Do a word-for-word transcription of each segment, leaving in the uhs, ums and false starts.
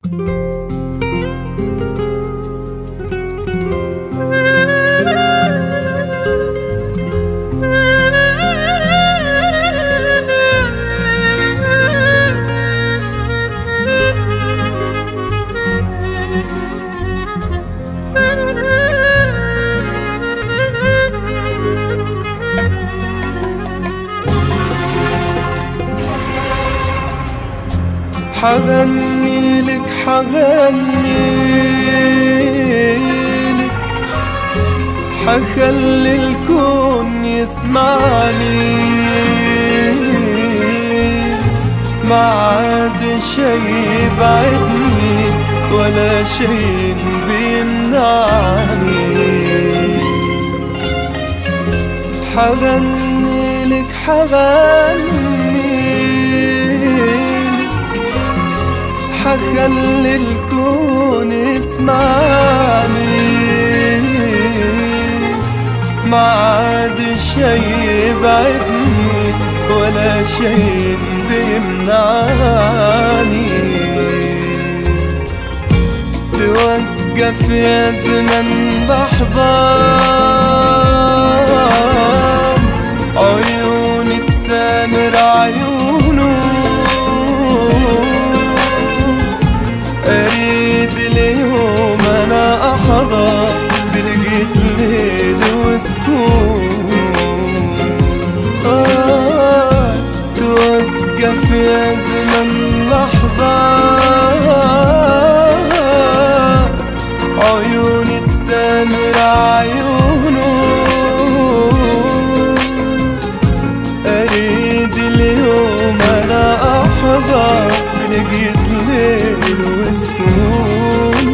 حغني لك حغني لك، حخلي الكون يسمعني، ما عاد شي يبعدني ولا شي بيمنعني. حغني لك حغني، حخلي الكون يسمعني، ما عاد شي يبعدني ولا شي بيمنعني. توقف يا زمن لحظة، عيوني تسامر عيونه، أريد اليوم أنا أحظى بلقيت ليل وسكون. آه توقف يا زمن لحظة، عيوني تسامر عيونه، أريد اليوم أنا أحظى بلقيت ليل وسكون.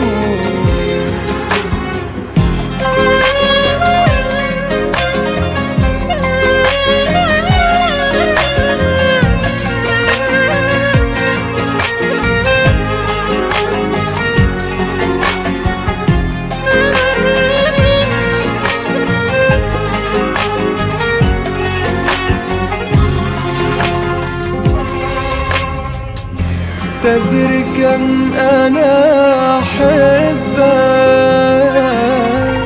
تدري كم أنا أحبك،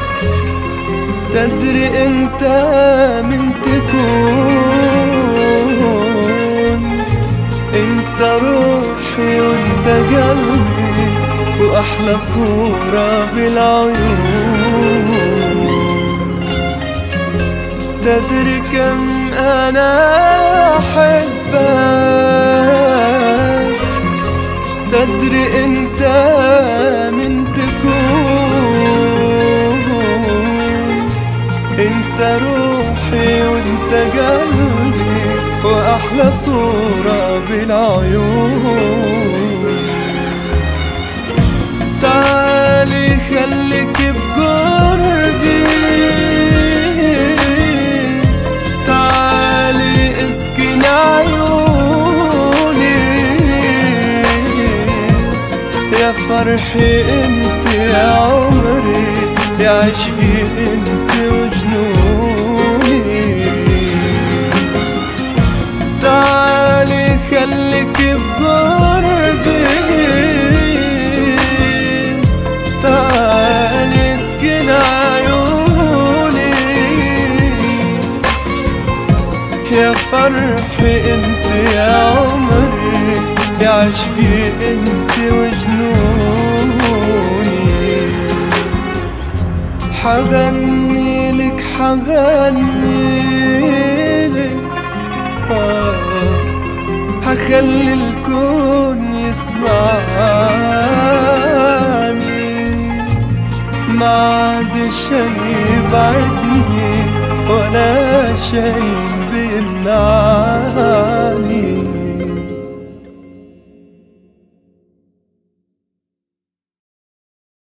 تدري أنت من تكون، أنت روحي وأنت قلبي وأحلى صورة بالعيون. تدري كم أنا أحبك، تدري أنت من تكون، أنت روحي وأنت قلبي وأحلى صورة بالعيون. تعالي خليك بقربي، تعالي اسكن عيوني، يا فرحي انت يا عمري، يا عشقي انت وجنوني. تعالي خليك بقربي، تعالي اسكن عيوني، يا فرحي انت يا عمري، يا عشقي انت وجنوني. حغني لك حغني لك، آه حخلي الكون يسمعني، ما عاد شي يبعدني ولا شي بيمنعني.